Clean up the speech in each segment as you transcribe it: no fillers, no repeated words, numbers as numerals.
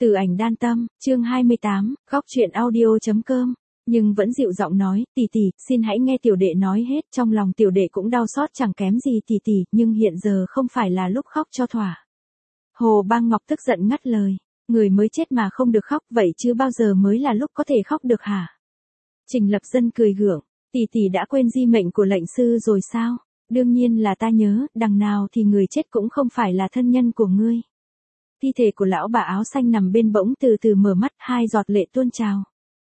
Từ ảnh đan tâm, chương 28, góc truyện audio.com. Nhưng vẫn dịu giọng nói, tỷ tỷ, xin hãy nghe tiểu đệ nói hết, trong lòng tiểu đệ cũng đau xót chẳng kém gì tỷ tỷ, nhưng hiện giờ không phải là lúc khóc cho thỏa. Hồ Bang Ngọc tức giận ngắt lời, người mới chết mà không được khóc, vậy chứ bao giờ mới là lúc có thể khóc được hả? Trình Lập Dân cười gượng, tỷ tỷ đã quên di mệnh của lệnh sư rồi sao? Đương nhiên là ta nhớ, đằng nào thì người chết cũng không phải là thân nhân của ngươi. Thi thể của lão bà áo xanh nằm bên bỗng từ từ mở mắt, hai giọt lệ tuôn trào.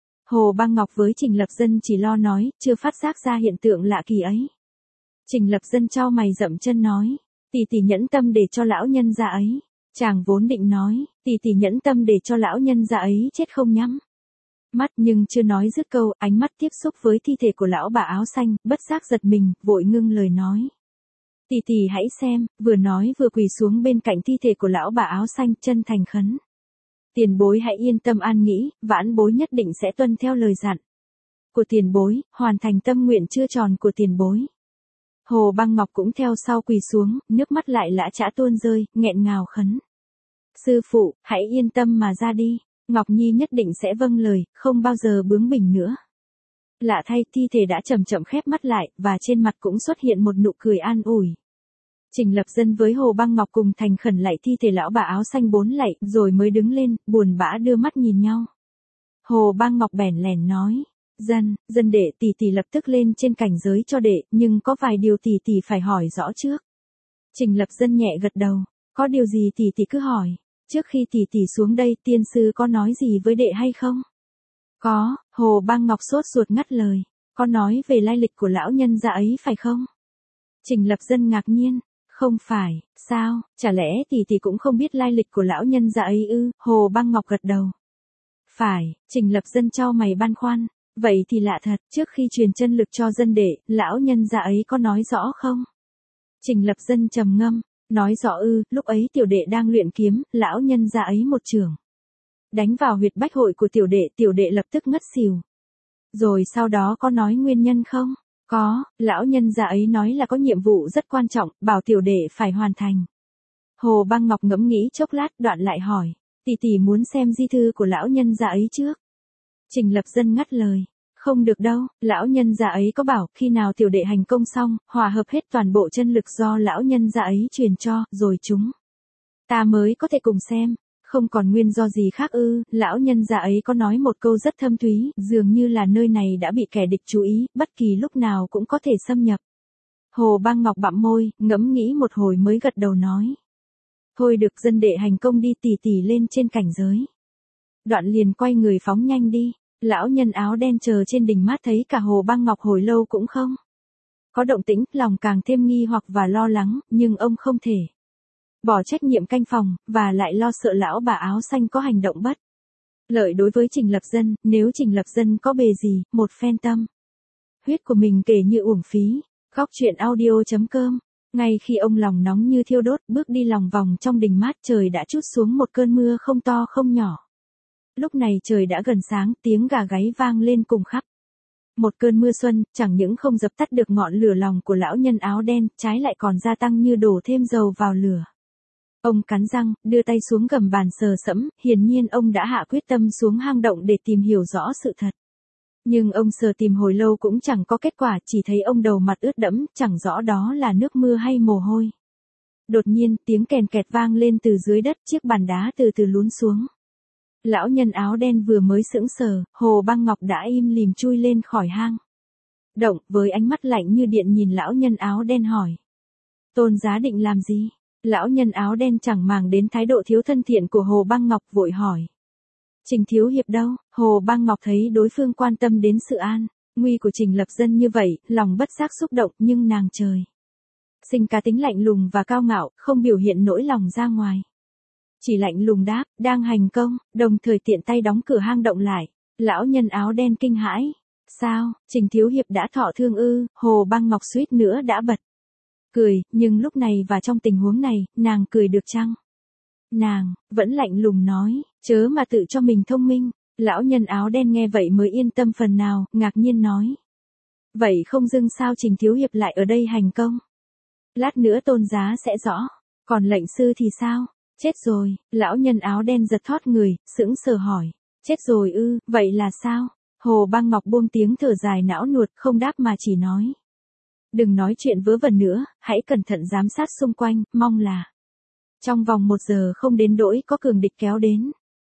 Hồ Bang Ngọc với Trình Lập Dân chỉ lo nói, chưa phát giác ra hiện tượng lạ kỳ ấy. Trình Lập Dân chau mày dậm chân nói, tỷ tỷ nhẫn tâm để cho lão nhân gia ấy. Chàng vốn định nói, tỷ tỷ nhẫn tâm để cho lão nhân gia ấy chết không nhắm mắt, nhưng chưa nói dứt câu, ánh mắt tiếp xúc với thi thể của lão bà áo xanh, bất giác giật mình, vội ngưng lời nói. Tỷ tỷ hãy xem, vừa nói vừa quỳ xuống bên cạnh thi thể của lão bà áo xanh, chân thành khấn. Tiền bối hãy yên tâm an nghĩ, vãn bối nhất định sẽ tuân theo lời dặn của tiền bối, hoàn thành tâm nguyện chưa tròn của tiền bối. Hồ Bang Ngọc cũng theo sau quỳ xuống, nước mắt lại lã chã tuôn rơi, nghẹn ngào khấn. Sư phụ, hãy yên tâm mà ra đi, Ngọc Nhi nhất định sẽ vâng lời, không bao giờ bướng bỉnh nữa. Lạ thay, thi thể đã chậm chậm khép mắt lại, và trên mặt cũng xuất hiện một nụ cười an ủi. Trình Lập Dân với Hồ Bang Ngọc cùng thành khẩn lạy thi thể lão bà áo xanh 4 lạy, rồi mới đứng lên, buồn bã đưa mắt nhìn nhau. Hồ Bang Ngọc bèn lèn nói, dân đệ tỷ tỷ lập tức lên trên cảnh giới cho đệ, nhưng có vài điều tỷ tỷ phải hỏi rõ trước. Trình Lập Dân nhẹ gật đầu, có điều gì tỷ tỷ cứ hỏi, trước khi tỷ tỷ xuống đây tiên sư có nói gì với đệ hay không? Có, Hồ Bang Ngọc sốt ruột ngắt lời, có nói về lai lịch của lão nhân gia ấy phải không? Trình Lập Dân ngạc nhiên, không phải, sao, chả lẽ tỷ tỷ cũng không biết lai lịch của lão nhân gia ấy ư? Hồ Bang Ngọc gật đầu. Phải, Trình Lập Dân chau mày băn khoăn, vậy thì lạ thật, trước khi truyền chân lực cho dân đệ, lão nhân gia ấy có nói rõ không? Trình Lập Dân trầm ngâm, nói rõ ư, lúc ấy tiểu đệ đang luyện kiếm, lão nhân gia ấy một chưởng đánh vào huyệt bách hội của tiểu đệ lập tức ngất xỉu. Rồi sau đó có nói nguyên nhân không? Có, lão nhân gia ấy nói là có nhiệm vụ rất quan trọng, bảo tiểu đệ phải hoàn thành. Hồ Bang Ngọc ngẫm nghĩ chốc lát, đoạn lại hỏi, tỷ tỷ muốn xem di thư của lão nhân gia ấy trước. Trình Lập Dân ngắt lời, không được đâu, lão nhân gia ấy có bảo, khi nào tiểu đệ hành công xong, hòa hợp hết toàn bộ chân lực do lão nhân gia ấy truyền cho, rồi chúng ta mới có thể cùng xem. Không còn nguyên do gì khác ư? Lão nhân gia ấy có nói một câu rất thâm thúy, dường như là nơi này đã bị kẻ địch chú ý, bất kỳ lúc nào cũng có thể xâm nhập. Hồ Bang Ngọc bặm môi, ngẫm nghĩ một hồi mới gật đầu nói. Thôi được, dân đệ hành công đi, tỷ tỷ lên trên cảnh giới. Đoạn liền quay người phóng nhanh đi. Lão nhân áo đen chờ trên đỉnh mát thấy cả Hồ Bang Ngọc hồi lâu cũng không có động tĩnh, lòng càng thêm nghi hoặc và lo lắng, nhưng ông không thể bỏ trách nhiệm canh phòng, và lại lo sợ lão bà áo xanh có hành động bất lợi đối với Trình Lập Dân, nếu Trình Lập Dân có bề gì, một phen tâm huyết của mình kể như uổng phí. Góc truyện audio.com. Ngay khi ông lòng nóng như thiêu đốt, bước đi lòng vòng trong đình mát, trời đã trút xuống một cơn mưa không to không nhỏ. Lúc này trời đã gần sáng, tiếng gà gáy vang lên cùng khắp. Một cơn mưa xuân, chẳng những không dập tắt được ngọn lửa lòng của lão nhân áo đen, trái lại còn gia tăng như đổ thêm dầu vào lửa. Ông cắn răng, đưa tay xuống gầm bàn sờ sẫm, hiển nhiên ông đã hạ quyết tâm xuống hang động để tìm hiểu rõ sự thật. Nhưng ông sờ tìm hồi lâu cũng chẳng có kết quả, chỉ thấy ông đầu mặt ướt đẫm, chẳng rõ đó là nước mưa hay mồ hôi. Đột nhiên, tiếng kèn kẹt vang lên từ dưới đất, chiếc bàn đá từ từ lún xuống. Lão nhân áo đen vừa mới sững sờ, Hồ Bang Ngọc đã im lìm chui lên khỏi hang động, với ánh mắt lạnh như điện nhìn lão nhân áo đen hỏi. Tôn giá định làm gì? Lão nhân áo đen chẳng màng đến thái độ thiếu thân thiện của Hồ Bang Ngọc, vội hỏi. Trình thiếu hiệp đâu? Hồ Bang Ngọc thấy đối phương quan tâm đến sự an nguy của Trình Lập Dân như vậy, lòng bất giác xúc động, nhưng nàng trời sinh cá tính lạnh lùng và cao ngạo, không biểu hiện nỗi lòng ra ngoài. Chỉ lạnh lùng đáp, đang hành công, đồng thời tiện tay đóng cửa hang động lại. Lão nhân áo đen kinh hãi. Sao, Trình thiếu hiệp đã thọ thương ư? Hồ Bang Ngọc suýt nữa đã bật cười, nhưng lúc này và trong tình huống này, nàng cười được chăng? Nàng vẫn lạnh lùng nói, chớ mà tự cho mình thông minh. Lão nhân áo đen nghe vậy mới yên tâm phần nào, ngạc nhiên nói. Vậy không dưng sao Trình thiếu hiệp lại ở đây hành công? Lát nữa tôn giá sẽ rõ. Còn lệnh sư thì sao? Chết rồi, lão nhân áo đen giật thót người, sững sờ hỏi. Chết rồi ư, vậy là sao? Hồ Băng Ngọc buông tiếng thở dài não nuột, không đáp mà chỉ nói. Đừng nói chuyện vớ vẩn nữa, hãy cẩn thận giám sát xung quanh, mong là trong vòng 1 giờ không đến đỗi có cường địch kéo đến.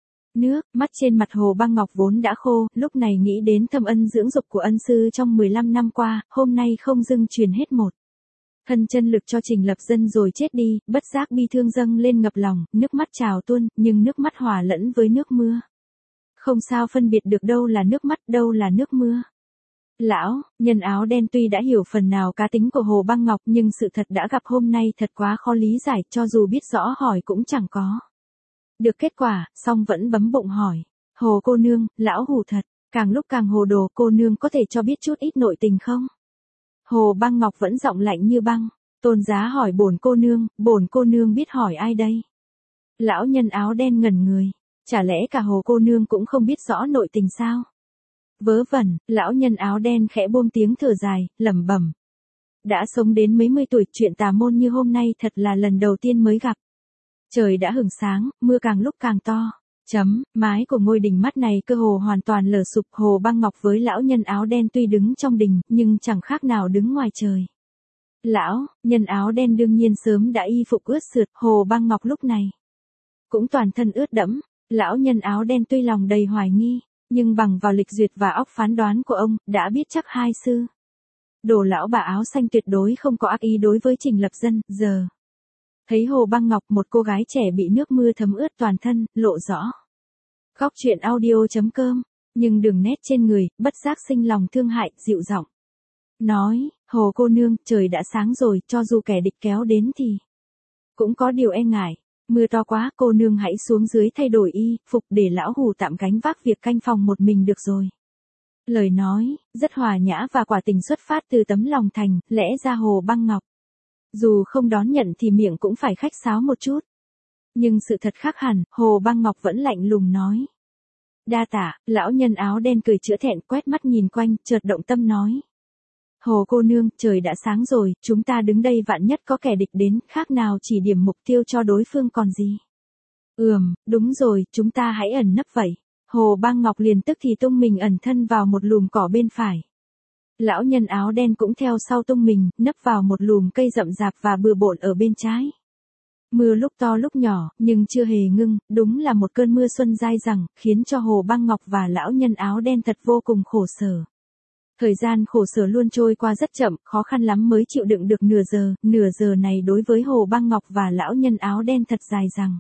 Mắt trên mặt Hồ Băng Ngọc vốn đã khô, lúc này nghĩ đến thâm ân dưỡng dục của ân sư trong 15 năm qua, hôm nay không dưng truyền hết một thân chân lực cho Trình Lập Dân rồi chết đi, bất giác bi thương dâng lên ngập lòng, nước mắt trào tuôn, nhưng nước mắt hòa lẫn với nước mưa. Không sao phân biệt được đâu là nước mắt, đâu là nước mưa. Lão nhân áo đen tuy đã hiểu phần nào cá tính của Hồ Băng Ngọc nhưng sự thật đã gặp hôm nay thật quá khó lý giải, cho dù biết rõ hỏi cũng chẳng có được kết quả, song vẫn bấm bụng hỏi. Hồ cô nương, lão hù thật, càng lúc càng hồ đồ, cô nương có thể cho biết chút ít nội tình không? Hồ Băng Ngọc vẫn giọng lạnh như băng. Tôn giá hỏi bổn cô nương biết hỏi ai đây? Lão nhân áo đen ngẩn người. Chả lẽ cả Hồ cô nương cũng không biết rõ nội tình sao? Vớ vẩn, lão nhân áo đen khẽ buông tiếng thở dài, lẩm bẩm. Đã sống đến mấy mươi tuổi, chuyện tà môn như hôm nay thật là lần đầu tiên mới gặp. Trời đã hửng sáng, mưa càng lúc càng to. Mái của ngôi đình mắt này cơ hồ hoàn toàn lở sụp. Hồ Băng Ngọc với lão nhân áo đen tuy đứng trong đình, nhưng chẳng khác nào đứng ngoài trời. Lão nhân áo đen đương nhiên sớm đã y phục ướt sượt, Hồ Băng Ngọc lúc này cũng toàn thân ướt đẫm. Lão nhân áo đen tuy lòng đầy hoài nghi, nhưng bằng vào lịch duyệt và óc phán đoán của ông, đã biết chắc hai sư đồ lão bà áo xanh tuyệt đối không có ác ý đối với Trình Lập Dân. Giờ thấy Hồ Băng Ngọc, một cô gái trẻ bị nước mưa thấm ướt toàn thân, lộ rõ góc truyện audio.com, nhưng đường nét trên người, bất giác sinh lòng thương hại, dịu giọng nói, Hồ cô nương, trời đã sáng rồi, cho dù kẻ địch kéo đến thì cũng có điều e ngại. Mưa to quá, cô nương hãy xuống dưới thay đổi y phục để lão hù tạm gánh vác việc canh phòng một mình được rồi. Lời nói rất hòa nhã và quả tình xuất phát từ tấm lòng thành, lẽ ra Hồ Băng Ngọc dù không đón nhận thì miệng cũng phải khách sáo một chút. Nhưng sự thật khác hẳn, Hồ Băng Ngọc vẫn lạnh lùng nói. Đa tạ, lão nhân áo đen cười chữa thẹn, quét mắt nhìn quanh, chợt động tâm nói. Hồ cô nương, trời đã sáng rồi, chúng ta đứng đây vạn nhất có kẻ địch đến, khác nào chỉ điểm mục tiêu cho đối phương còn gì. Đúng rồi, chúng ta hãy ẩn nấp vậy. Hồ Băng Ngọc liền tức thì tung mình ẩn thân vào một lùm cỏ bên phải. Lão nhân áo đen cũng theo sau tung mình, nấp vào một lùm cây rậm rạp và bừa bộn ở bên trái. Mưa lúc to lúc nhỏ, nhưng chưa hề ngưng, đúng là một cơn mưa xuân dai dẳng, khiến cho Hồ Băng Ngọc và lão nhân áo đen thật vô cùng khổ sở. Thời gian khổ sở luôn trôi qua rất chậm, khó khăn lắm mới chịu đựng được nửa giờ này đối với Hồ Băng Ngọc và lão nhân áo đen thật dài dằng.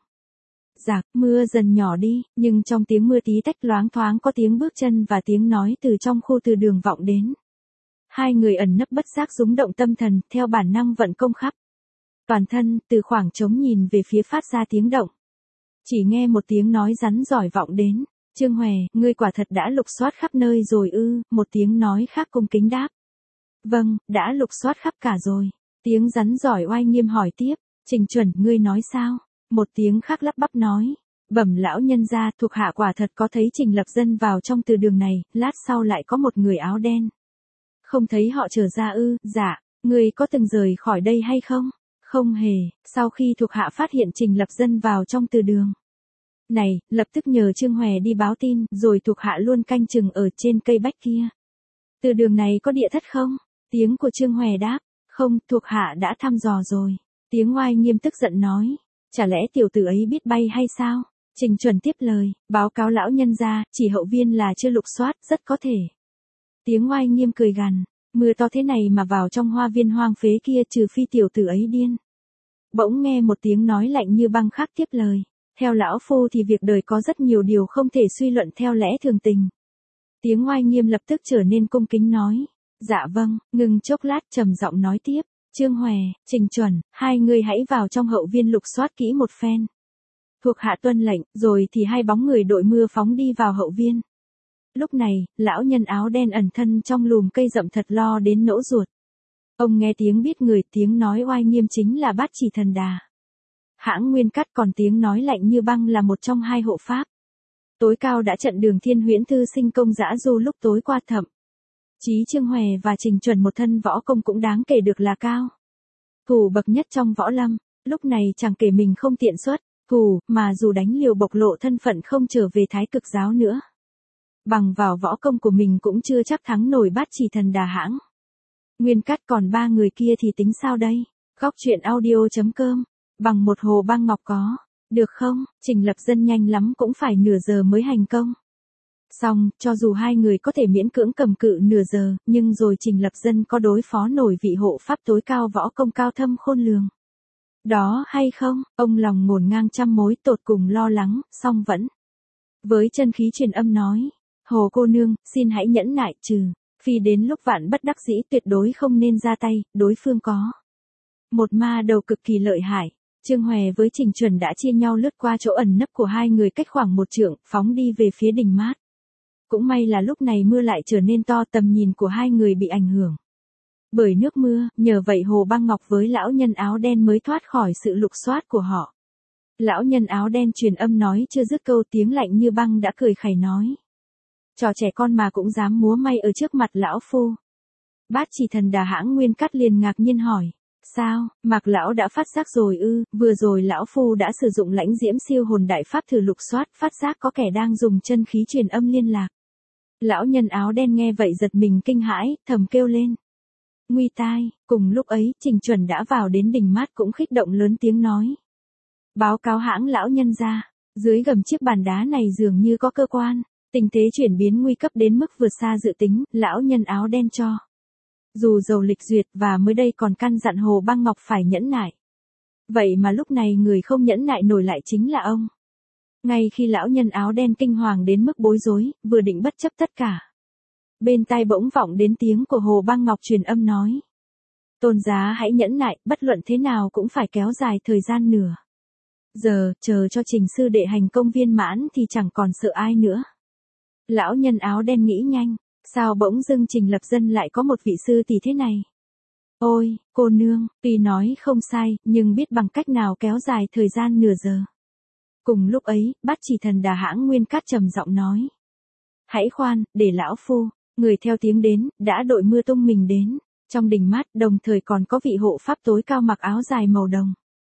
Mưa dần nhỏ đi, nhưng trong tiếng mưa tí tách loáng thoáng có tiếng bước chân và tiếng nói từ trong khu từ đường vọng đến. Hai người ẩn nấp bất giác rúng động tâm thần, theo bản năng vận công khắp toàn thân, từ khoảng trống nhìn về phía phát ra tiếng động. Chỉ nghe một tiếng nói rắn giỏi vọng đến. Trương Hòe, ngươi quả thật đã lục soát khắp nơi rồi ư? Một tiếng nói khác cung kính đáp. Vâng, đã lục soát khắp cả rồi. Tiếng rắn giỏi oai nghiêm hỏi tiếp. Trình Chuẩn, ngươi nói sao? Một tiếng khác lắp bắp nói. Bẩm lão nhân gia, thuộc hạ quả thật có thấy Trình Lập Dân vào trong từ đường này, lát sau lại có một người áo đen. Không thấy họ trở ra ư? Dạ, ngươi có từng rời khỏi đây hay không? Không hề, sau khi thuộc hạ phát hiện Trình Lập Dân vào trong từ đường này, lập tức nhờ Trương Hòe đi báo tin, rồi thuộc hạ luôn canh chừng ở trên cây bách kia. Từ đường này có địa thất không? Tiếng của Trương Hòe đáp. Không, thuộc hạ đã thăm dò rồi. Tiếng oai nghiêm tức giận nói. Chả lẽ tiểu tử ấy biết bay hay sao? Trình Chuẩn tiếp lời, báo cáo lão nhân gia, chỉ hậu viên là chưa lục soát, rất có thể. Tiếng oai nghiêm cười gằn. Mưa to thế này mà vào trong hoa viên hoang phế kia, trừ phi tiểu tử ấy điên. Bỗng nghe một tiếng nói lạnh như băng khác tiếp lời. Theo lão phu thì việc đời có rất nhiều điều không thể suy luận theo lẽ thường tình. Tiếng oai nghiêm lập tức trở nên cung kính nói. Dạ vâng, ngừng chốc lát trầm giọng nói tiếp. Trương Hòe, Trình Chuẩn, hai người hãy vào trong hậu viên lục soát kỹ một phen. Thuộc hạ tuân lệnh, rồi thì hai bóng người đội mưa phóng đi vào hậu viên. Lúc này, lão nhân áo đen ẩn thân trong lùm cây rậm thật lo đến nỗi ruột. Ông nghe tiếng biết người, tiếng nói oai nghiêm chính là Bát Chỉ Thần Đà. Hãng Nguyên Cắt, còn tiếng nói lạnh như băng là một trong hai hộ pháp. Tối cao đã trận đường Thiên Huyễn Thư Sinh công dã du lúc tối qua thậm chí Trương Hòe và Trình Chuẩn một thân võ công cũng đáng kể được là cao thủ bậc nhất trong võ lâm, lúc này chẳng kể mình không tiện xuất mà dù đánh liều bộc lộ thân phận không trở về Thái Cực giáo nữa. Bằng vào võ công của mình cũng chưa chắc thắng nổi Bát Chỉ Thần Đà Hãng. Nguyên Cát còn 3 người kia thì tính sao đây? Góc truyện audio.com, bằng một hồ băng ngọc có, được không? Trình Lập Dân nhanh lắm cũng phải nửa giờ mới hành công. Xong, cho dù 2 người có thể miễn cưỡng cầm cự nửa giờ, nhưng rồi Trình Lập Dân có đối phó nổi vị hộ pháp tối cao võ công cao thâm khôn lường. Đó hay không, ông lòng ngổn ngang trăm mối tột cùng lo lắng, song vẫn. Với chân khí truyền âm nói, Hồ cô nương, xin hãy nhẫn nại phi đến lúc vạn bất đắc dĩ tuyệt đối không nên ra tay, đối phương có một ma đầu cực kỳ lợi hại. Trương Hòe với Trình Chuẩn đã chia nhau lướt qua chỗ ẩn nấp của 2 người cách khoảng 1 trượng, phóng đi về phía đình mát. Cũng may là lúc này mưa lại trở nên to, tầm nhìn của 2 người bị ảnh hưởng bởi nước mưa, nhờ vậy Hồ Băng Ngọc với lão nhân áo đen mới thoát khỏi sự lục soát của họ. Lão nhân áo đen truyền âm nói chưa dứt câu tiếng lạnh như băng đã cười khẩy nói. Trò trẻ con mà cũng dám múa may ở trước mặt lão phu. Bát Chỉ Thần Đà Hãng Nguyên Cát liền ngạc nhiên hỏi. Sao, Mạc lão đã phát giác rồi ư? Vừa rồi lão phu đã sử dụng lãnh diễm siêu hồn đại pháp thử lục soát, phát giác có kẻ đang dùng chân khí truyền âm liên lạc. Lão nhân áo đen nghe vậy giật mình kinh hãi, thầm kêu lên. Nguy tai, cùng lúc ấy, Trình Chuẩn đã vào đến đình mát cũng khích động lớn tiếng nói. Báo cáo hãng lão nhân ra, dưới gầm chiếc bàn đá này dường như có cơ quan, tình thế chuyển biến nguy cấp đến mức vượt xa dự tính, lão nhân áo đen cho. Dù dầu lịch duyệt và mới đây còn căn dặn Hồ Băng Ngọc phải nhẫn nại. Vậy mà lúc này người không nhẫn nại nổi lại chính là ông. Ngay khi lão nhân áo đen kinh hoàng đến mức bối rối, vừa định bất chấp tất cả. Bên tai bỗng vọng đến tiếng của Hồ Băng Ngọc truyền âm nói. Tôn giá hãy nhẫn nại, bất luận thế nào cũng phải kéo dài thời gian nửa giờ, chờ cho Trình sư đệ hành công viên mãn thì chẳng còn sợ ai nữa. Lão nhân áo đen nghĩ nhanh, sao bỗng dưng Trình Lập Dân lại có một vị sư tỷ thế này? Ôi, cô nương, tuy nói không sai, nhưng biết bằng cách nào kéo dài thời gian nửa giờ. Cùng lúc ấy, Bát Chỉ Thần Đà Hãng Nguyên Cát trầm giọng nói. Hãy khoan, để lão phu, người theo tiếng đến, đã đội mưa tung mình đến. Trong đình mát, đồng thời còn có vị hộ pháp tối cao mặc áo dài màu đồng.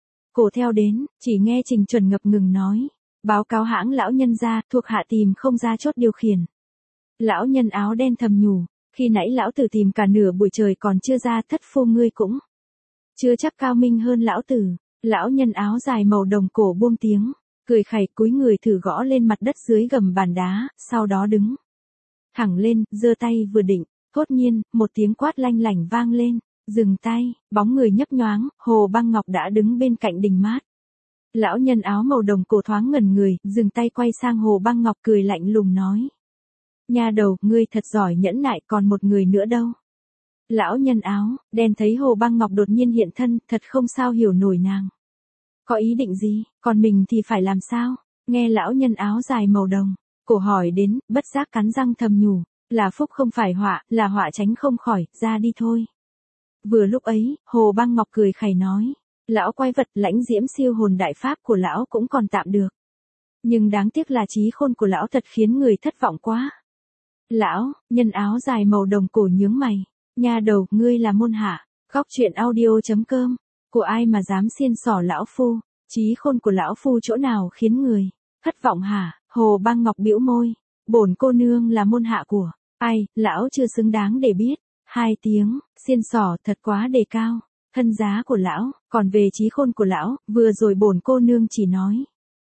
Cổ theo đến, chỉ nghe Trình Chuẩn ngập ngừng nói. Báo cáo hãng lão nhân ra, thuộc hạ tìm không ra chốt điều khiển. Lão nhân áo đen thầm nhủ, khi nãy lão tử tìm cả nửa buổi trời còn chưa ra, thất phu ngươi cũng chưa chắc cao minh hơn lão tử. Lão nhân áo dài màu đồng cổ buông tiếng, cười khẩy cúi người thử gõ lên mặt đất dưới gầm bàn đá, sau đó đứng thẳng lên, giơ tay vừa định, thốt nhiên, một tiếng quát lanh lảnh vang lên, dừng tay, bóng người nhấp nhoáng, Hồ Băng Ngọc đã đứng bên cạnh đình mát. Lão nhân áo màu đồng cổ thoáng ngẩn người, dừng tay quay sang Hồ Băng Ngọc cười lạnh lùng nói. Nha đầu, ngươi thật giỏi nhẫn nại, còn một người nữa đâu? Lão nhân áo đen thấy Hồ Băng Ngọc đột nhiên hiện thân, thật không sao hiểu nổi nàng. Có ý định gì, còn mình thì phải làm sao? Nghe lão nhân áo dài màu đồng, cổ hỏi đến, bất giác cắn răng thầm nhủ, là phúc không phải họa, là họa tránh không khỏi, ra đi thôi. Vừa lúc ấy, Hồ Băng Ngọc cười khẩy nói, lão quái vật lãnh diễm siêu hồn đại pháp của lão cũng còn tạm được. Nhưng đáng tiếc là trí khôn của lão thật khiến người thất vọng quá. Lão, nhân áo dài màu đồng cổ nhướng mày, nha đầu, ngươi là môn hạ, góc truyện audio.com, của ai mà dám xiên xỏ lão phu, trí khôn của lão phu chỗ nào khiến người thất vọng hả? Hồ Băng Ngọc bĩu môi, bổn cô nương là môn hạ của ai, lão chưa xứng đáng để biết. 2 tiếng, xiên xỏ thật quá đề cao thân giá của lão, còn về trí khôn của lão, vừa rồi bổn cô nương chỉ nói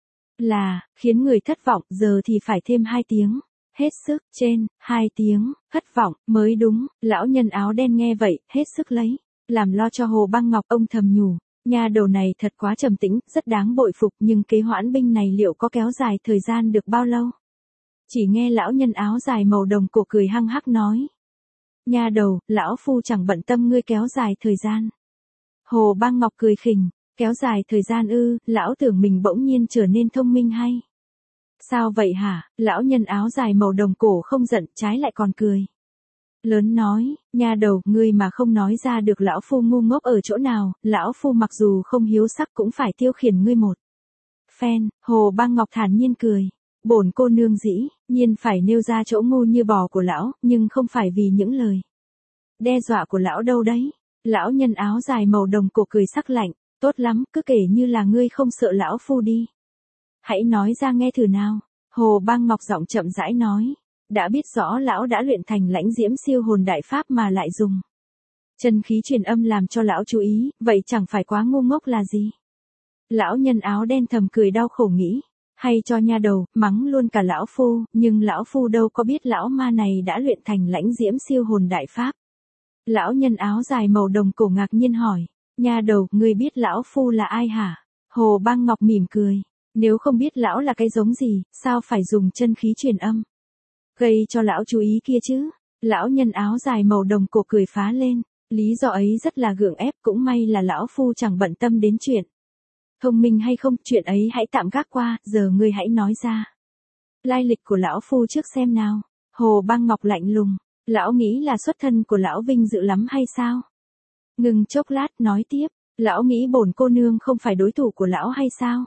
là khiến người thất vọng, giờ thì phải thêm 2 tiếng. Hết sức, trên 2 tiếng, thất vọng mới đúng. Lão nhân áo đen nghe vậy, hết sức lấy làm lo cho Hồ Băng Ngọc, ông thầm nhủ, nhà đầu này thật quá trầm tĩnh, rất đáng bội phục, nhưng kế hoãn binh này liệu có kéo dài thời gian được bao lâu? Chỉ nghe lão nhân áo dài màu đồng cổ cười hăng hắc nói. Nhà đầu, lão phu chẳng bận tâm ngươi kéo dài thời gian. Hồ Băng Ngọc cười khỉnh, kéo dài thời gian ư? Lão tưởng mình bỗng nhiên trở nên thông minh hay? Sao vậy hả? Lão nhân áo dài màu đồng cổ không giận, trái lại còn cười lớn nói, nha đầu, ngươi mà không nói ra được lão phu ngu ngốc ở chỗ nào, lão phu mặc dù không hiếu sắc cũng phải tiêu khiển ngươi một phen. Hồ Băng Ngọc thản nhiên cười, bổn cô nương dĩ nhiên phải nêu ra chỗ ngu như bò của lão, nhưng không phải vì những lời đe dọa của lão đâu đấy. Lão nhân áo dài màu đồng cổ cười sắc lạnh, tốt lắm, cứ kể như là ngươi không sợ lão phu đi. Hãy nói ra nghe thử nào. Hồ Bang Ngọc giọng chậm rãi nói. Đã biết rõ lão đã luyện thành lãnh diễm siêu hồn đại pháp mà lại dùng chân khí truyền âm làm cho lão chú ý, vậy chẳng phải quá ngu ngốc là gì? Lão nhân áo đen thầm cười đau khổ nghĩ. Hay cho nha đầu, mắng luôn cả lão phu, nhưng lão phu đâu có biết lão ma này đã luyện thành lãnh diễm siêu hồn đại pháp. Lão nhân áo dài màu đồng cổ ngạc nhiên hỏi. Nha đầu, ngươi biết lão phu là ai hả? Hồ Bang Ngọc mỉm cười. Nếu không biết lão là cái giống gì, sao phải dùng chân khí truyền âm? Gây cho lão chú ý kia chứ. Lão nhân áo dài màu đồng cổ cười phá lên. Lý do ấy rất là gượng ép, cũng may là lão phu chẳng bận tâm đến chuyện thông minh hay không, chuyện ấy hãy tạm gác qua, giờ ngươi hãy nói ra lai lịch của lão phu trước xem nào. Hồ Bang Ngọc lạnh lùng. Lão nghĩ là xuất thân của lão vinh dự lắm hay sao? Ngừng chốc lát nói tiếp. Lão nghĩ bổn cô nương không phải đối thủ của lão hay sao?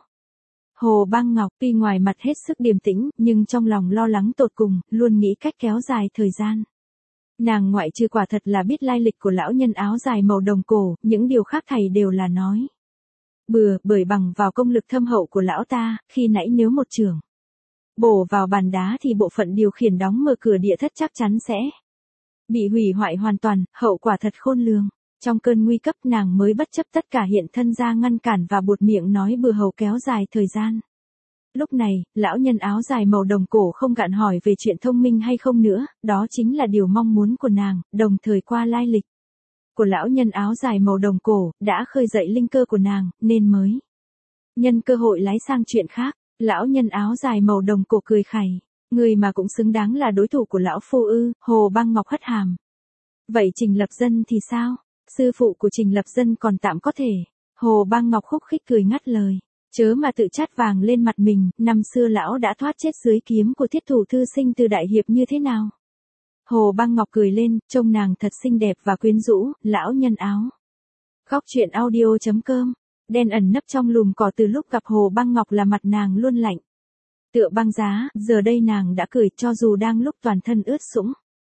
Hồ Bang Ngọc tuy ngoài mặt hết sức điềm tĩnh, nhưng trong lòng lo lắng tột cùng, luôn nghĩ cách kéo dài thời gian. Nàng ngoại trừ quả thật là biết lai lịch của lão nhân áo dài màu đồng cổ, những điều khác thầy đều là nói bừa, bởi bằng vào công lực thâm hậu của lão ta, khi nãy nếu một chưởng bổ vào bàn đá thì bộ phận điều khiển đóng mở cửa địa thất chắc chắn sẽ bị hủy hoại hoàn toàn, hậu quả thật khôn lường. Trong cơn nguy cấp nàng mới bất chấp tất cả hiện thân ra ngăn cản và buột miệng nói bừa hầu kéo dài thời gian. Lúc này, lão nhân áo dài màu đồng cổ không gạn hỏi về chuyện thông minh hay không nữa, đó chính là điều mong muốn của nàng, đồng thời qua lai lịch của lão nhân áo dài màu đồng cổ, đã khơi dậy linh cơ của nàng, nên mới nhân cơ hội lái sang chuyện khác. Lão nhân áo dài màu đồng cổ cười khẩy. Người mà cũng xứng đáng là đối thủ của lão phu ư? Hồ Bang Ngọc hất hàm. Vậy Trình Lập Dân thì sao? Sư phụ của Trình Lập Dân còn tạm có thể. Hồ Bang Ngọc khúc khích cười ngắt lời. Chớ mà tự chát vàng lên mặt mình, năm xưa lão đã thoát chết dưới kiếm của thiết thủ thư sinh từ đại hiệp như thế nào? Hồ Bang Ngọc cười lên, trông nàng thật xinh đẹp và quyến rũ, lão nhân áo. Góc truyện audio.com. Đen ẩn nấp trong lùm cỏ từ lúc gặp Hồ Bang Ngọc là mặt nàng luôn lạnh tựa băng giá, giờ đây nàng đã cười cho dù đang lúc toàn thân ướt sũng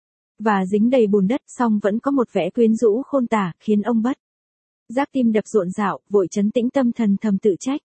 và dính đầy bùn đất, song vẫn có một vẻ quyến rũ khôn tả, khiến ông bất giác tim đập rộn rạo, vội trấn tĩnh tâm thần thầm tự trách.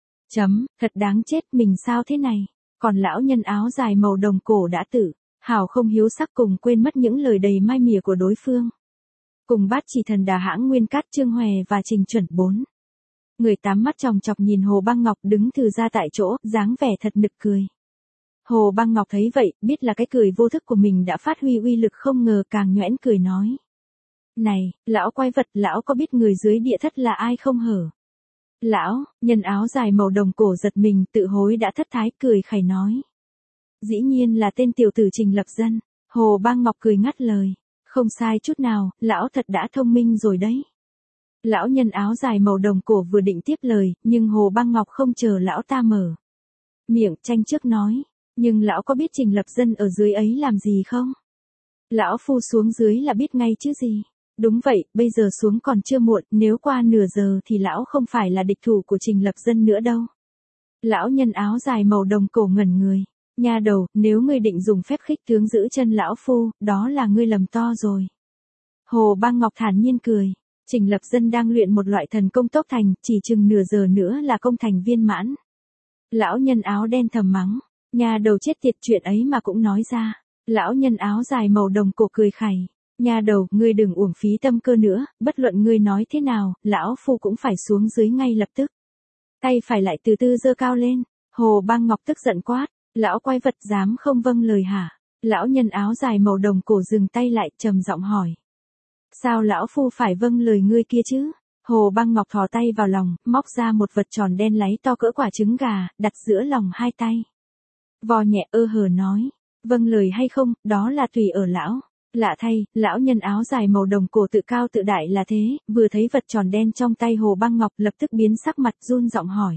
Thật đáng chết, mình sao thế này? Còn lão nhân áo dài màu đồng cổ đã tử hào không hiếu sắc cùng quên mất những lời đầy mai mỉa của đối phương. Cùng Bát Chỉ Thần Đà Hãng Nguyên Cát Trương Hòe và Trình Chuẩn 4. Người tám mắt chòng chọc nhìn Hồ Bang Ngọc đứng thừ ra tại chỗ, dáng vẻ thật nực cười. Hồ Bang Ngọc thấy vậy, biết là cái cười vô thức của mình đã phát huy uy lực, không ngờ càng nhoẻn cười nói. Này, lão quái vật, lão có biết người dưới địa thất là ai không hở? Lão, nhân áo dài màu đồng cổ giật mình, tự hối đã thất thái, cười khẩy nói. Dĩ nhiên là tên tiểu tử Trình Lập Dân. Hồ Bang Ngọc cười ngắt lời. Không sai chút nào, lão thật đã thông minh rồi đấy. Lão nhân áo dài màu đồng cổ vừa định tiếp lời, nhưng Hồ Bang Ngọc không chờ lão ta mở miệng, tranh trước nói. Nhưng lão có biết Trình Lập Dân ở dưới ấy làm gì không? Lão phu xuống dưới là biết ngay chứ gì. Đúng vậy, bây giờ xuống còn chưa muộn, nếu qua nửa giờ thì lão không phải là địch thủ của Trình Lập Dân nữa đâu. Lão nhân áo dài màu đồng cổ ngẩn người. Nha đầu, nếu ngươi định dùng phép khích tướng giữ chân lão phu, đó là ngươi lầm to rồi. Hồ Bang Ngọc thản nhiên cười. Trình Lập Dân đang luyện một loại thần công tốc thành, chỉ chừng nửa giờ nữa là công thành viên mãn. Lão nhân áo đen thầm mắng. Nha đầu chết tiệt, chuyện ấy mà cũng nói ra. Lão nhân áo dài màu đồng cổ cười khẩy. Nha đầu, ngươi đừng uổng phí tâm cơ nữa, bất luận ngươi nói thế nào, lão phu cũng phải xuống dưới ngay lập tức. Tay phải lại từ từ giơ cao lên. Hồ Bang Ngọc tức giận quát. Lão quái vật dám không vâng lời hả? Lão nhân áo dài màu đồng cổ dừng tay lại, trầm giọng hỏi. Sao lão phu phải vâng lời ngươi kia chứ? Hồ Bang Ngọc thò tay vào lòng, móc ra một vật tròn đen láy to cỡ quả trứng gà, đặt giữa lòng hai tay. Vò nhẹ hờ nói. Vâng lời hay không, đó là tùy ở lão. Lạ thay, lão nhân áo dài màu đồng cổ tự cao tự đại là thế, vừa thấy vật tròn đen trong tay Hồ Bang Ngọc lập tức biến sắc mặt, run giọng hỏi.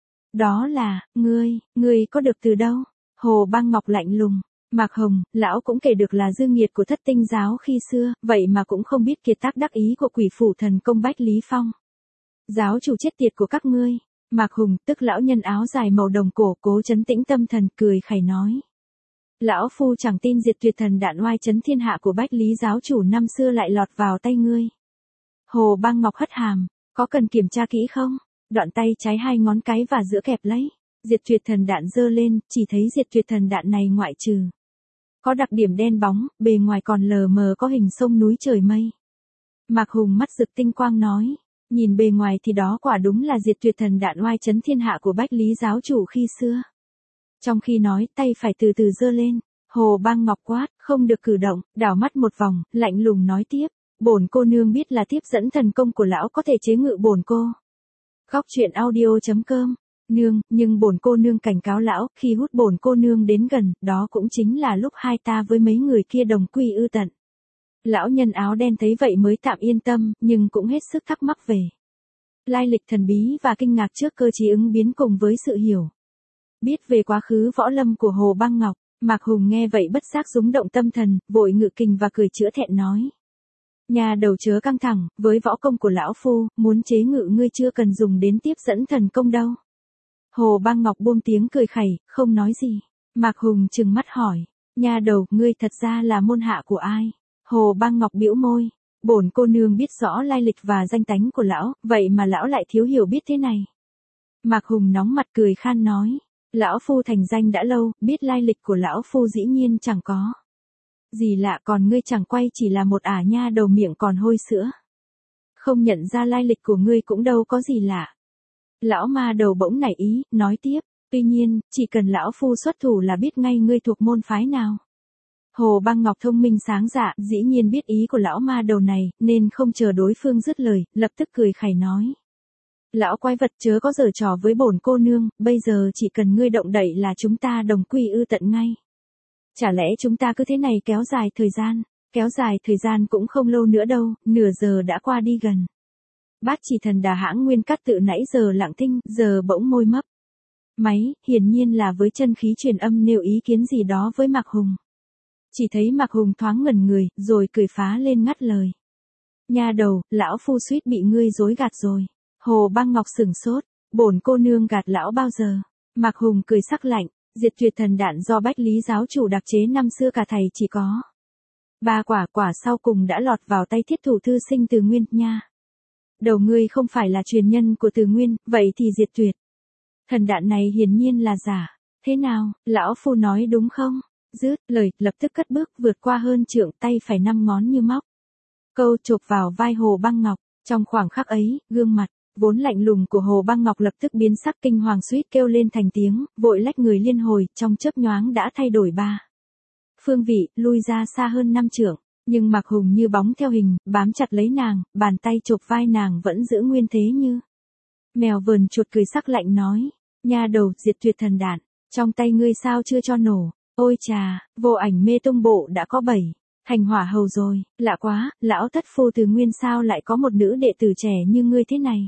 Đó là, ngươi có được từ đâu? Hồ Bang Ngọc lạnh lùng. Mạc Hồng, lão cũng kể được là dương nghiệt của Thất Tinh giáo khi xưa, vậy mà cũng không biết kiệt tác đắc ý của quỷ phủ thần công Bách Lý Phong. Giáo chủ chết tiệt của các ngươi. Mạc Hùng, tức lão nhân áo dài màu đồng cổ, cố trấn tĩnh tâm thần, cười khẩy nói. Lão phu chẳng tin diệt tuyệt thần đạn oai chấn thiên hạ của Bách Lý giáo chủ năm xưa lại lọt vào tay ngươi. Hồ Bang Ngọc hất hàm, có cần kiểm tra kỹ không? Đoạn tay trái hai ngón cái và giữa kẹp lấy Diệt tuyệt thần đạn giơ lên, chỉ thấy diệt tuyệt thần đạn này ngoại trừ có đặc điểm đen bóng, bề ngoài còn lờ mờ có hình sông núi trời mây. Mạc Hùng mắt rực tinh quang nói, nhìn bề ngoài thì đó quả đúng là diệt tuyệt thần đạn oai chấn thiên hạ của Bách Lý giáo chủ khi xưa. Trong khi nói, tay phải từ từ giơ lên, Hồ Bang Ngọc quát, không được cử động, đảo mắt một vòng, lạnh lùng nói tiếp, bổn cô nương biết là tiếp dẫn thần công của lão có thể chế ngự bổn cô. Góc truyện audio.com. Nương, nhưng bổn cô nương cảnh cáo lão, khi hút bổn cô nương đến gần, đó cũng chính là lúc hai ta với mấy người kia đồng quy ư tận. Lão nhân áo đen thấy vậy mới tạm yên tâm, nhưng cũng hết sức thắc mắc về lai lịch thần bí và kinh ngạc trước cơ chí ứng biến cùng với sự hiểu biết về quá khứ võ lâm của Hồ Bang Ngọc. Mạc Hùng nghe vậy bất giác rúng động tâm thần, vội ngự kình và cười chữa thẹn nói. Nhà đầu chớ căng thẳng, với võ công của lão phu, muốn chế ngự ngươi chưa cần dùng đến tiếp dẫn thần công đâu. Hồ Bang Ngọc buông tiếng cười khẩy, không nói gì. Mạc Hùng trừng mắt hỏi, nhà đầu, ngươi thật ra là môn hạ của ai? Hồ Bang Ngọc bĩu môi, bổn cô nương biết rõ lai lịch và danh tánh của lão, vậy mà lão lại thiếu hiểu biết thế này. Mạc Hùng nóng mặt cười khan nói, lão phu thành danh đã lâu, biết lai lịch của lão phu dĩ nhiên chẳng có gì lạ, còn ngươi chẳng quay chỉ là một ả nha đầu miệng còn hôi sữa. Không nhận ra lai lịch của ngươi cũng đâu có gì lạ. Lão ma đầu bỗng nảy ý, nói tiếp, tuy nhiên, chỉ cần lão phu xuất thủ là biết ngay ngươi thuộc môn phái nào. Hồ Bang Ngọc thông minh sáng dạ, dĩ nhiên biết ý của lão ma đầu này, nên không chờ đối phương dứt lời, lập tức cười khẩy nói. Lão quái vật chớ có giở trò với bổn cô nương, bây giờ chỉ cần ngươi động đậy là chúng ta đồng quy ư tận ngay. Chả lẽ chúng ta cứ thế này kéo dài thời gian cũng không lâu nữa đâu, nửa giờ đã qua đi gần. Bát Chỉ Thần Đà Hãng Nguyên Cát tự nãy giờ lặng thinh, giờ bỗng môi mấp máy, hiển nhiên là với chân khí truyền âm nêu ý kiến gì đó với Mạc Hùng. Chỉ thấy Mạc Hùng thoáng ngẩn người, rồi cười phá lên ngắt lời. Nha đầu, lão phu suýt bị ngươi dối gạt rồi. Hồ Bang Ngọc sửng sốt, bổn cô nương gạt lão bao giờ? Mạc Hùng cười sắc lạnh, diệt tuyệt thần đạn do Bách Lý giáo chủ đặc chế năm xưa cả thầy chỉ có 3 quả sau cùng đã lọt vào tay thiết thủ thư sinh Từ Nguyên nha. Đầu ngươi không phải là truyền nhân của Từ Nguyên, vậy thì diệt tuyệt thần đạn này hiển nhiên là giả. Thế nào, lão phu nói đúng không? Dứt lời, lập tức cất bước vượt qua hơn trượng, tay phải 5 ngón như móc câu chộp vào vai Hồ Bang Ngọc. Trong khoảng khắc ấy, gương mặt vốn lạnh lùng của Hồ Bang Ngọc lập tức biến sắc, kinh hoàng suýt kêu lên thành tiếng, vội lách người liên hồi, trong chớp nhoáng đã thay đổi phương vị, lui ra xa hơn 5 trượng. Nhưng Mạc Hùng như bóng theo hình, bám chặt lấy nàng, bàn tay chộp vai nàng vẫn giữ nguyên thế như mèo vờn chuột, cười sắc lạnh nói, nha đầu, diệt tuyệt thần đạn, trong tay ngươi sao chưa cho nổ? Ôi chà, Vô Ảnh Mê Tông bộ đã có 7 hành hỏa hầu rồi, lạ quá, lão thất phu Từ Nguyên sao lại có một nữ đệ tử trẻ như ngươi thế này?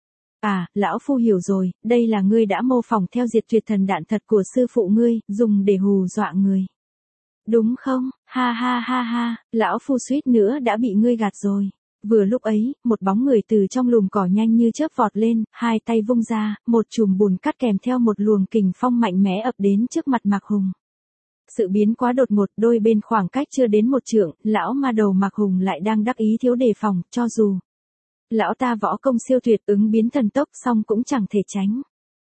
À, lão phu hiểu rồi, đây là ngươi đã mô phỏng theo diệt tuyệt thần đạn thật của sư phụ ngươi, dùng để hù dọa người. Đúng không? Ha ha ha ha, lão phu suýt nữa đã bị ngươi gạt rồi. Vừa lúc ấy, một bóng người từ trong lùm cỏ nhanh như chớp vọt lên, hai tay vung ra, một chùm bùn cát kèm theo một luồng kình phong mạnh mẽ ập đến trước mặt Mạc Hùng. Sự biến quá đột ngột, đôi bên khoảng cách chưa đến 1 trượng, lão ma đầu Mạc Hùng lại đang đắc ý thiếu đề phòng, cho dù lão ta võ công siêu tuyệt, ứng biến thần tốc, song cũng chẳng thể tránh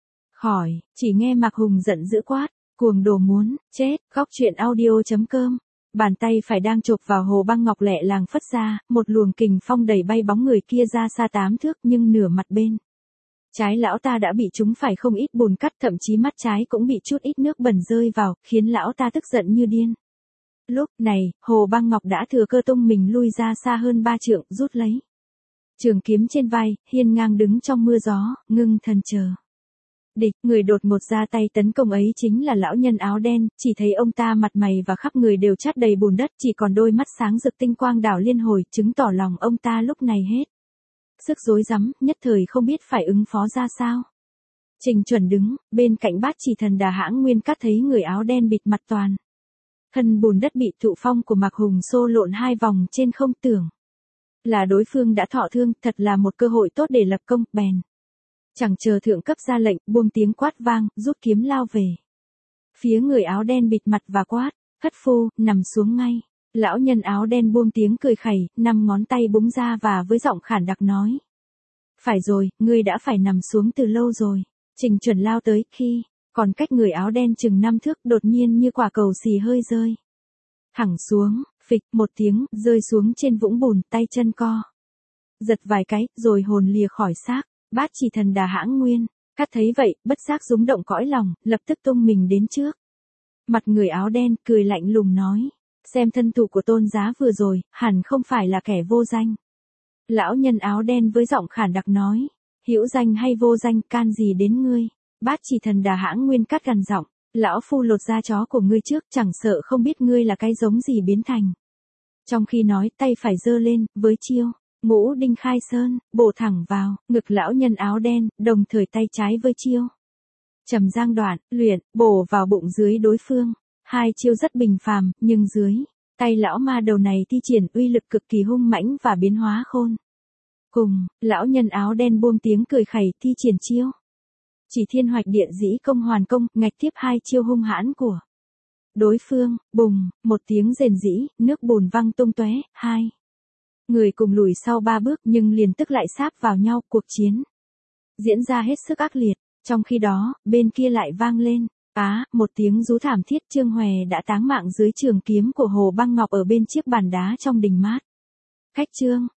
khỏi. Chỉ nghe Mạc Hùng giận dữ quát, cuồng đồ muốn chết. Góc truyện audio.com. Bàn tay phải đang chộp vào Hồ Bang Ngọc lẹ làng phất ra, một luồng kình phong đẩy bay bóng người kia ra xa 8 thước, nhưng nửa mặt bên trái lão ta đã bị trúng phải không ít bùn cát, thậm chí mắt trái cũng bị chút ít nước bẩn rơi vào, khiến lão ta tức giận như điên. Lúc này, Hồ Bang Ngọc đã thừa cơ tung mình lui ra xa hơn 3 trượng, rút lấy trường kiếm trên vai, hiên ngang đứng trong mưa gió, ngưng thần chờ địch. Người đột ngột ra tay tấn công ấy chính là lão nhân áo đen, chỉ thấy ông ta mặt mày và khắp người đều chát đầy bùn đất, chỉ còn đôi mắt sáng rực tinh quang đảo liên hồi, chứng tỏ lòng ông ta lúc này hết sức rối rắm, nhất thời không biết phải ứng phó ra sao. Trình Chuẩn đứng bên cạnh Bát Chỉ Thần Đà Hãng Nguyên Cát thấy người áo đen bịt mặt toàn thân bùn đất bị thụ phong của Mạc Hùng xô lộn 2 vòng trên không, tưởng là đối phương đã thọ thương, thật là một cơ hội tốt để lập công, bèn chẳng chờ thượng cấp ra lệnh, buông tiếng quát vang, rút kiếm lao về phía người áo đen bịt mặt và quát, thất phu, nằm xuống ngay. Lão nhân áo đen buông tiếng cười khẩy, 5 ngón tay búng ra và với giọng khản đặc nói, phải rồi, ngươi đã phải nằm xuống từ lâu rồi. Trình Chuẩn lao tới, khi Còn cách người áo đen chừng 5 thước đột nhiên như quả cầu xì hơi rơi. Thẳng xuống, phịch một tiếng, rơi xuống trên vũng bùn, tay chân co. Giật vài cái, rồi hồn lìa khỏi xác, Bát Chỉ Thần Đà Hãng Nguyên. Cát thấy vậy, bất giác rúng động cõi lòng, lập tức tung mình đến trước. Mặt người áo đen, cười lạnh lùng nói. Xem thân thủ của Tôn Giá vừa rồi, hẳn không phải là kẻ vô danh. Lão nhân áo đen với giọng khản đặc nói. Hữu danh hay vô danh, can gì đến ngươi? Bát Chỉ Thần Đà Hãng Nguyên cắt gằn giọng. Lão phu lột da chó của ngươi trước, chẳng sợ không biết ngươi là cái giống gì biến thành. Trong khi nói, tay phải giơ lên, với chiêu. Ngũ đinh khai sơn, bổ thẳng vào, ngực lão nhân áo đen, đồng thời tay trái với chiêu. Trầm giang đoạn, luyện, bổ vào bụng dưới đối phương. Hai chiêu rất bình phàm, nhưng dưới tay lão ma đầu này thi triển uy lực cực kỳ hung mãnh và biến hóa khôn. Cùng, lão nhân áo đen buông tiếng cười khẩy thi triển chiêu. Chỉ thiên hoạch địa dĩ công hoàn công, ngạch tiếp hai chiêu hung hãn của đối phương, bùng, một tiếng rền rĩ, nước bùn văng tung tóe, hai người cùng lùi sau 3 bước nhưng liền tức lại sáp vào nhau, cuộc chiến diễn ra hết sức ác liệt. Trong khi đó, bên kia lại vang lên, một tiếng rú thảm thiết. Trương Hòe đã táng mạng dưới trường kiếm của Hồ Băng Ngọc ở bên chiếc bàn đá trong đình mát. Khách Trương,